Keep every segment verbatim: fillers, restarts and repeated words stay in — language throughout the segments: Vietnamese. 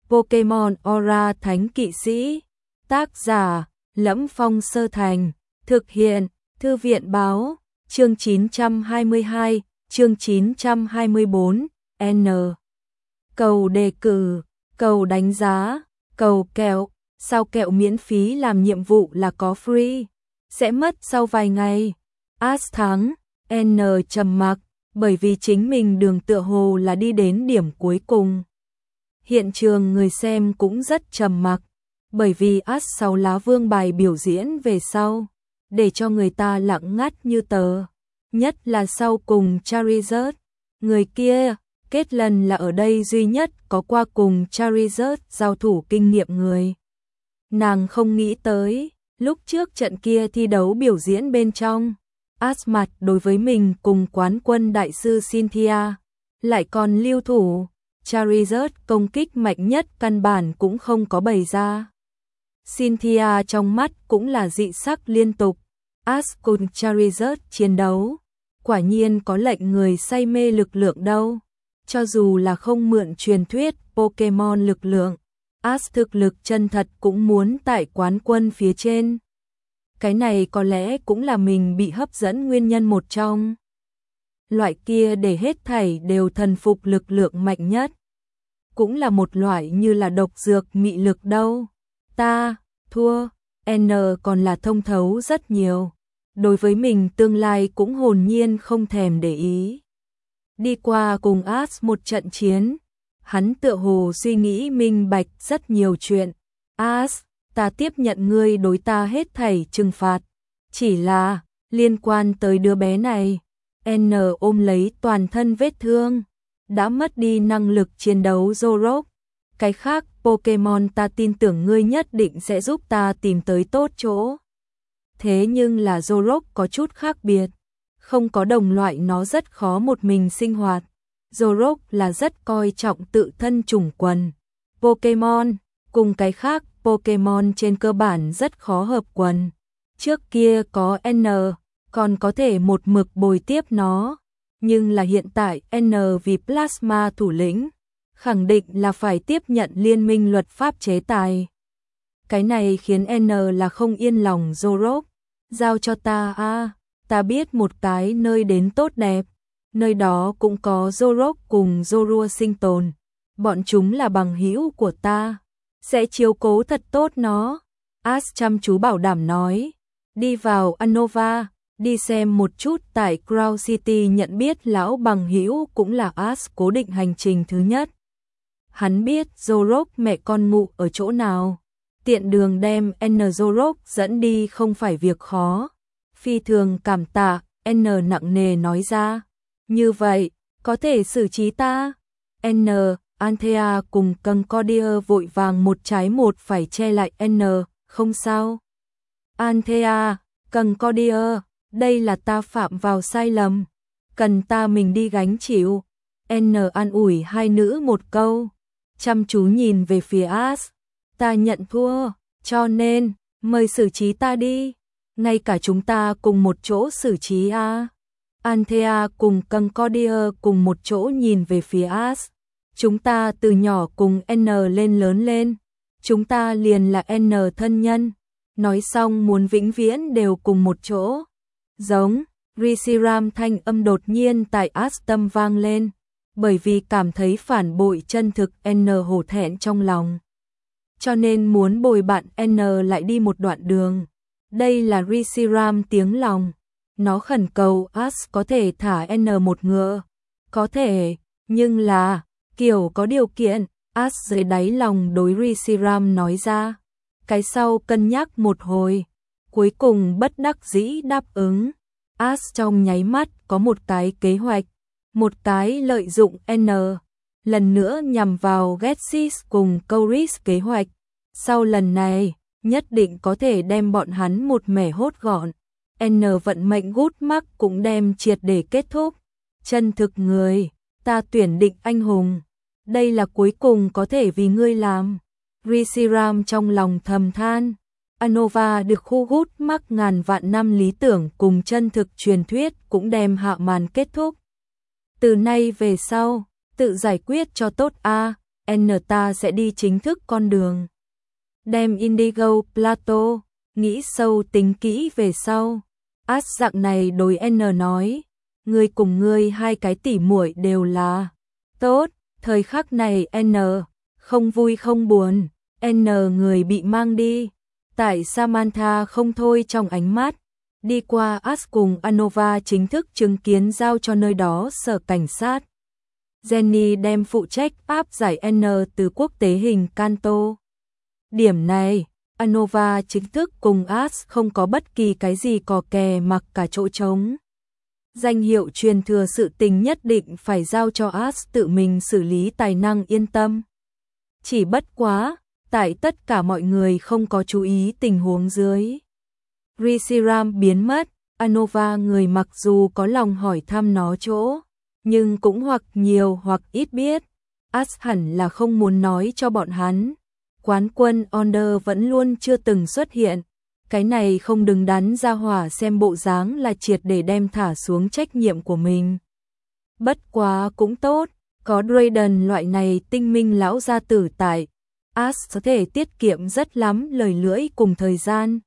Pokemon Aura Thánh Kỵ Sĩ. Tác giả Lẫm Phong Sơ Thành. Thực hiện Thư viện Báo. Chương chín trăm hai mươi hai, chương chín trăm hai mươi bốn, N. Cầu đề cử, cầu đánh giá, cầu kẹo. Sao kẹo miễn phí làm nhiệm vụ là có free? Sẽ mất sau vài ngày. Ash thắng, N trầm mặc, bởi vì chính mình đường tựa hồ là đi đến điểm cuối cùng. Hiện trường người xem cũng rất trầm mặc, bởi vì Ash sau lá vương bài biểu diễn về sau, để cho người ta lặng ngắt như tờ. Nhất là sau cùng Charizard, người kia, Kết lần là ở đây duy nhất có qua cùng Charizard giao thủ kinh nghiệm người. Nàng không nghĩ tới, lúc trước trận kia thi đấu biểu diễn bên trong, Ash mặt đối với mình cùng quán quân đại sư Cynthia, lại còn lưu thủ, Charizard công kích mạnh nhất căn bản cũng không có bày ra. Cynthia trong mắt cũng là dị sắc liên tục, Ash cùng Charizard chiến đấu, quả nhiên có lệnh người say mê lực lượng đâu. Cho dù là không mượn truyền thuyết Pokemon lực lượng, Ash thực lực chân thật cũng muốn tại quán quân phía trên. Cái này có lẽ cũng là mình bị hấp dẫn nguyên nhân một trong. Loại kia để hết thảy đều thần phục lực lượng mạnh nhất. Cũng là một loại như là độc dược mị lực đâu. Ta, thua, N còn là thông thấu rất nhiều. Đối với mình tương lai cũng hồn nhiên không thèm để ý. Đi qua cùng Ash một trận chiến, hắn tựa hồ suy nghĩ minh bạch rất nhiều chuyện. Ash, ta tiếp nhận ngươi đối ta hết thảy trừng phạt. Chỉ là, liên quan tới đứa bé này, N ôm lấy toàn thân vết thương, đã mất đi năng lực chiến đấu Zoroark. Cái khác Pokemon ta tin tưởng ngươi nhất định sẽ giúp ta tìm tới tốt chỗ. Thế nhưng là Zoroark có chút khác biệt. Không có đồng loại nó rất khó một mình sinh hoạt. Zoroark là rất coi trọng tự thân chủng quần. Pokemon, cùng cái khác Pokemon trên cơ bản rất khó hợp quần. Trước kia có N, còn có thể một mực bồi tiếp nó. Nhưng là hiện tại N vì Plasma thủ lĩnh, khẳng định là phải tiếp nhận liên minh luật pháp chế tài. Cái này khiến N là không yên lòng Zoroark. Giao cho ta a à. Ta biết một cái nơi đến tốt đẹp, nơi đó cũng có Zoroark cùng Zorua sinh tồn, bọn chúng là bằng hữu của ta, sẽ chiếu cố thật tốt nó. Ash chăm chú bảo đảm nói, đi vào Unova, đi xem một chút tại Crown City nhận biết lão bằng hữu cũng là Ash cố định hành trình thứ nhất. Hắn biết Zoroark mẹ con ngụ ở chỗ nào, tiện đường đem N Zoroark dẫn đi không phải việc khó. Phi thường cảm tạ, N nặng nề nói ra. Như vậy, có thể xử trí ta. N, Anthea cùng Concordia vội vàng một trái một phải che lại N, không sao. Anthea, Concordia, đây là ta phạm vào sai lầm. Cần ta mình đi gánh chịu. N an ủi hai nữ một câu. Chăm chú nhìn về phía Ash. Ta nhận thua, cho nên, mời xử trí ta đi. Ngay cả chúng ta cùng một chỗ xử trí a. À. Anthea cùng Concordia cùng một chỗ nhìn về phía Ash. Chúng ta từ nhỏ cùng N lên lớn lên. Chúng ta liền là N thân nhân. Nói xong muốn vĩnh viễn đều cùng một chỗ. Giống, Reshiram thanh âm đột nhiên tại Ash tâm vang lên. Bởi vì cảm thấy phản bội chân thực N hổ thẹn trong lòng. Cho nên muốn bồi bạn N lại đi một đoạn đường. Đây là Reshiram tiếng lòng. Nó khẩn cầu Ash có thể thả N một ngựa. Có thể, nhưng là, kiểu có điều kiện, Ash dưới đáy lòng đối Reshiram nói ra. Cái sau cân nhắc một hồi, cuối cùng bất đắc dĩ đáp ứng. Ash trong nháy mắt có một cái kế hoạch, một cái lợi dụng N. Lần nữa nhằm vào Getsis cùng Couris kế hoạch. Sau lần này, nhất định có thể đem bọn hắn một mẻ hốt gọn. N vận mệnh gút mắc cũng đem triệt để kết thúc. Chân thực người, ta tuyển định anh hùng. Đây là cuối cùng có thể vì ngươi làm. Reshiram trong lòng thầm than. Unova được khu gút mắc ngàn vạn năm lý tưởng cùng chân thực truyền thuyết cũng đem hạ màn kết thúc. Từ nay về sau, tự giải quyết cho tốt a. N ta sẽ đi chính thức con đường. Đem Indigo Plato, nghĩ sâu tính kỹ về sau. As dạng này đối N nói, ngươi cùng ngươi hai cái tỉ muội đều là tốt, thời khắc này N không vui không buồn, N người bị mang đi. Tại Samantha không thôi trong ánh mắt, đi qua As cùng Anova chính thức chứng kiến giao cho nơi đó sở cảnh sát. Jenny đem phụ trách áp giải N từ quốc tế hình Kanto. Điểm này, Anova chính thức cùng As không có bất kỳ cái gì cò kè mặc cả chỗ trống. Danh hiệu truyền thừa sự tình nhất định phải giao cho As tự mình xử lý, tài năng yên tâm. Chỉ bất quá, tại tất cả mọi người không có chú ý tình huống dưới, Reshiram biến mất. Anova người mặc dù có lòng hỏi thăm nó chỗ, nhưng cũng hoặc nhiều hoặc ít biết. As hẳn là không muốn nói cho bọn hắn. Quán quân Onder vẫn luôn chưa từng xuất hiện. Cái này không đứng đắn ra hỏa xem bộ dáng là triệt để đem thả xuống trách nhiệm của mình. Bất quá cũng tốt, có Drayden loại này tinh minh lão gia tử tại, As có thể tiết kiệm rất lắm lời lưỡi cùng thời gian.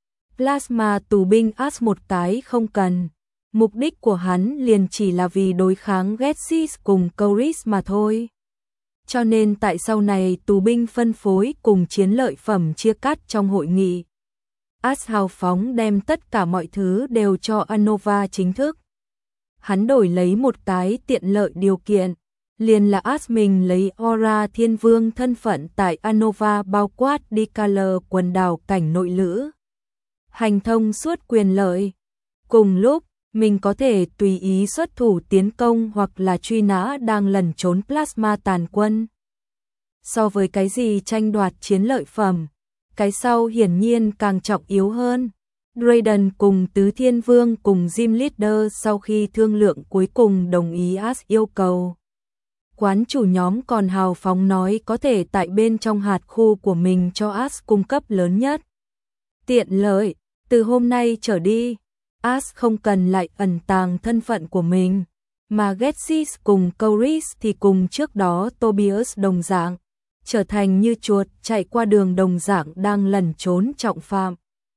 Plasma tù binh As một cái không cần. Mục đích của hắn liền chỉ là vì đối kháng Getsis cùng Coris mà thôi. Cho nên tại sau này tù binh phân phối cùng chiến lợi phẩm chia cắt trong hội nghị, As hào phóng đem tất cả mọi thứ đều cho Anova chính thức. Hắn đổi lấy một cái tiện lợi điều kiện, liền là As mình lấy Aura Thiên Vương thân phận tại Anova bao quát đi Color quần đảo cảnh nội lữ. Hành thông suốt quyền lợi. Cùng lúc, mình có thể tùy ý xuất thủ tiến công hoặc là truy nã đang lẩn trốn plasma tàn quân. So với cái gì tranh đoạt chiến lợi phẩm, cái sau hiển nhiên càng trọng yếu hơn. Drayden cùng Tứ Thiên Vương cùng Jim Leader sau khi thương lượng cuối cùng đồng ý As yêu cầu. Quán chủ nhóm còn hào phóng nói có thể tại bên trong hạt khu của mình cho As cung cấp lớn nhất tiện lợi. Từ hôm nay trở đi, As không cần lại ẩn tàng thân phận của mình, mà Getsis cùng Coris thì cùng trước đó Tobias đồng dạng, trở thành như chuột chạy qua đường đồng dạng đang lẩn trốn trọng phạm.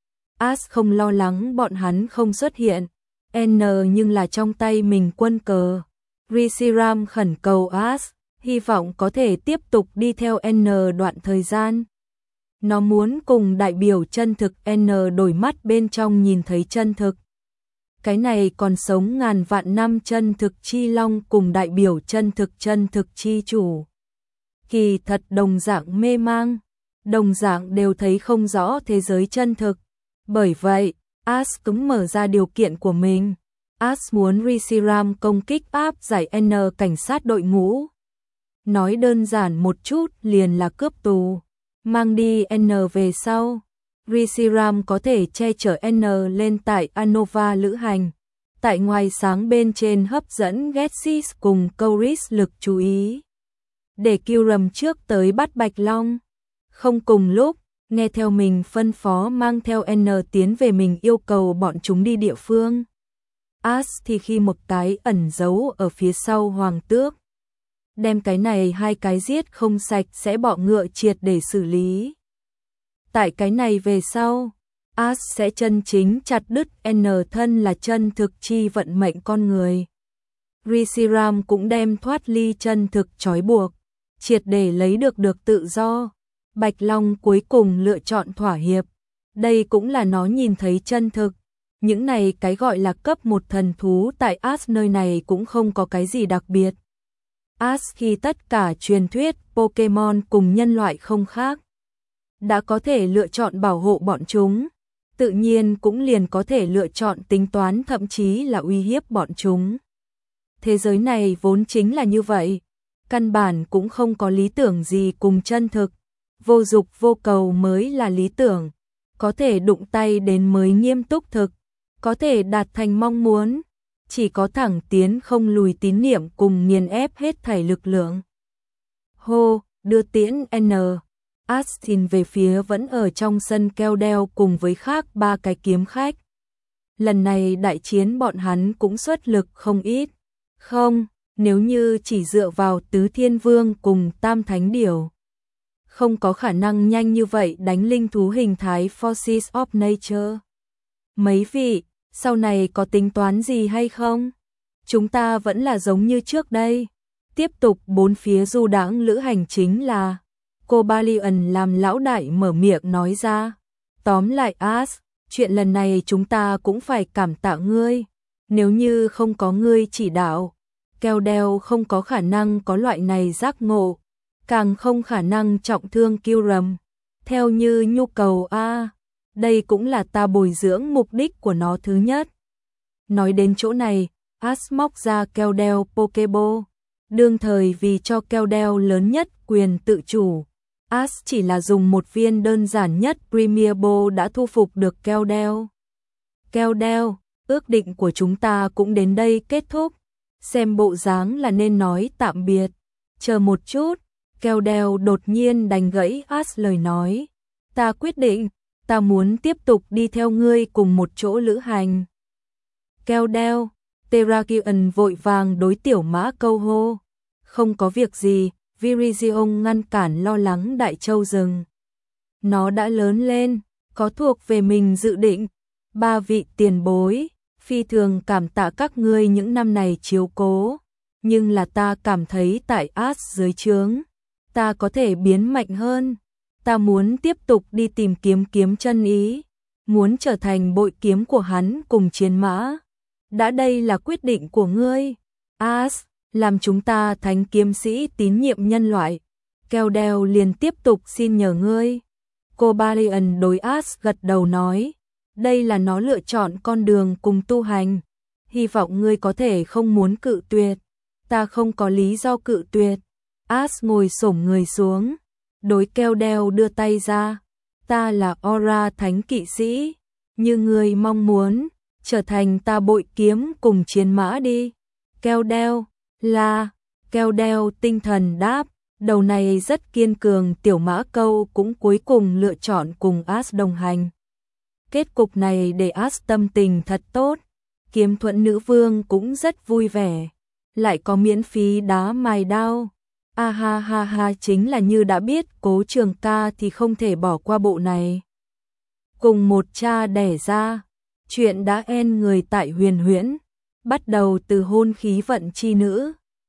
As không lo lắng bọn hắn không xuất hiện, N nhưng là trong tay mình quân cờ. Reshiram khẩn cầu As, hy vọng có thể tiếp tục đi theo N đoạn thời gian. Nó muốn cùng đại biểu chân thực N đổi mắt bên trong nhìn thấy chân thực. Cái này còn sống ngàn vạn năm chân thực chi long cùng đại biểu chân thực chân thực chi chủ. Kỳ thật đồng dạng mê mang, đồng dạng đều thấy không rõ thế giới chân thực. Bởi vậy, As cứng mở ra điều kiện của mình. As muốn Reshiram công kích áp giải N cảnh sát đội ngũ. Nói đơn giản một chút liền là cướp tù. Mang đi N về sau, Reshiram có thể che chở N lên tại Anova lữ hành. Tại ngoài sáng bên trên hấp dẫn Getsis cùng Coris lực chú ý. Để Kyurem trước tới bắt Bạch Long. Không cùng lúc, nghe theo mình phân phó mang theo N tiến về mình yêu cầu bọn chúng đi địa phương. As thì khi một cái ẩn giấu ở phía sau hoàng tước. Đem cái này hai cái giết không sạch sẽ bọ ngựa triệt để xử lý. Tại cái này về sau, As sẽ chân chính chặt đứt N thân là chân thực chi vận mệnh con người. Reshiram cũng đem thoát ly chân thực trói buộc, triệt để lấy được được tự do. Bạch Long cuối cùng lựa chọn thỏa hiệp. Đây cũng là nó nhìn thấy chân thực. Những này cái gọi là cấp một thần thú tại As nơi này cũng không có cái gì đặc biệt. As khi tất cả truyền thuyết Pokemon cùng nhân loại không khác, đã có thể lựa chọn bảo hộ bọn chúng, tự nhiên cũng liền có thể lựa chọn tính toán thậm chí là uy hiếp bọn chúng. Thế giới này vốn chính là như vậy, căn bản cũng không có lý tưởng gì cùng chân thực, vô dục vô cầu mới là lý tưởng, có thể đụng tay đến mới nghiêm túc thực, có thể đạt thành mong muốn. Chỉ có thẳng tiến không lùi tín niệm cùng nghiền ép hết thảy lực lượng. Hô, đưa tiễn N. Astin về phía vẫn ở trong sân keo đeo cùng với khác ba cái kiếm khách. Lần này đại chiến bọn hắn cũng xuất lực không ít. Không, Nếu như chỉ dựa vào Tứ Thiên Vương cùng Tam Thánh Điểu, không có khả năng nhanh như vậy đánh linh thú hình thái Forces of Nature. Mấy vị, sau này có tính toán gì hay không? Chúng ta vẫn là giống như trước đây. Tiếp tục bốn phía du đãng lữ hành chính là Cobalion làm lão đại mở miệng nói ra. Tóm lại Ash, chuyện lần này chúng ta cũng phải cảm tạ ngươi. Nếu như không có ngươi chỉ đạo, Keldeo không có khả năng có loại này giác ngộ, càng không khả năng trọng thương Kyurem. Theo như nhu cầu a, đây cũng là ta bồi dưỡng mục đích của nó thứ nhất. Nói đến chỗ này, Ash móc ra Keldeo Pokeball. Đương thời vì cho Keldeo lớn nhất quyền tự chủ, Ash chỉ là dùng một viên đơn giản nhất Premier Ball đã thu phục được Keldeo. Keldeo, ước định của chúng ta cũng đến đây kết thúc. Xem bộ dáng là nên nói tạm biệt. Chờ một chút, Keldeo đột nhiên đánh gãy Ash lời nói. Ta quyết định, ta muốn tiếp tục đi theo ngươi cùng một chỗ lữ hành. Keldeo, Terrakion vội vàng đối tiểu mã câu hô. Không có việc gì, Virizion ngăn cản lo lắng đại châu rừng. Nó đã lớn lên, có thuộc về mình dự định. Ba vị tiền bối, phi thường cảm tạ các ngươi những năm này chiếu cố. Nhưng là ta cảm thấy tại Ash dưới trướng, ta có thể biến mạnh hơn. Ta muốn tiếp tục đi tìm kiếm kiếm chân ý, muốn trở thành bội kiếm của hắn cùng chiến mã. Đã đây là quyết định của ngươi, Ash, làm chúng ta thánh kiếm sĩ tín nhiệm nhân loại. Keldeo liền tiếp tục xin nhờ ngươi. Cobalion đối Ash gật đầu nói, đây là nó lựa chọn con đường cùng tu hành. Hy vọng ngươi có thể không muốn cự tuyệt. Ta không có lý do cự tuyệt. Ash ngồi xổm người xuống, đối Keldeo đưa tay ra. Ta là Aura thánh kỵ sĩ, như ngươi mong muốn, trở thành ta bội kiếm cùng chiến mã đi. Keldeo, là, Keldeo tinh thần đáp, đầu này rất kiên cường. Tiểu mã câu cũng cuối cùng lựa chọn cùng Ash đồng hành. Kết cục này để Ash tâm tình thật tốt, Kiếm Thuẫn nữ vương cũng rất vui vẻ, lại có miễn phí đá mài đao. A ha ha ha, chính là như đã biết Cố Trường Ca thì không thể bỏ qua bộ này. Cùng một cha đẻ ra, chuyện đã end người tại Huyền Huyễn, bắt đầu từ hôn khí vận chi nữ.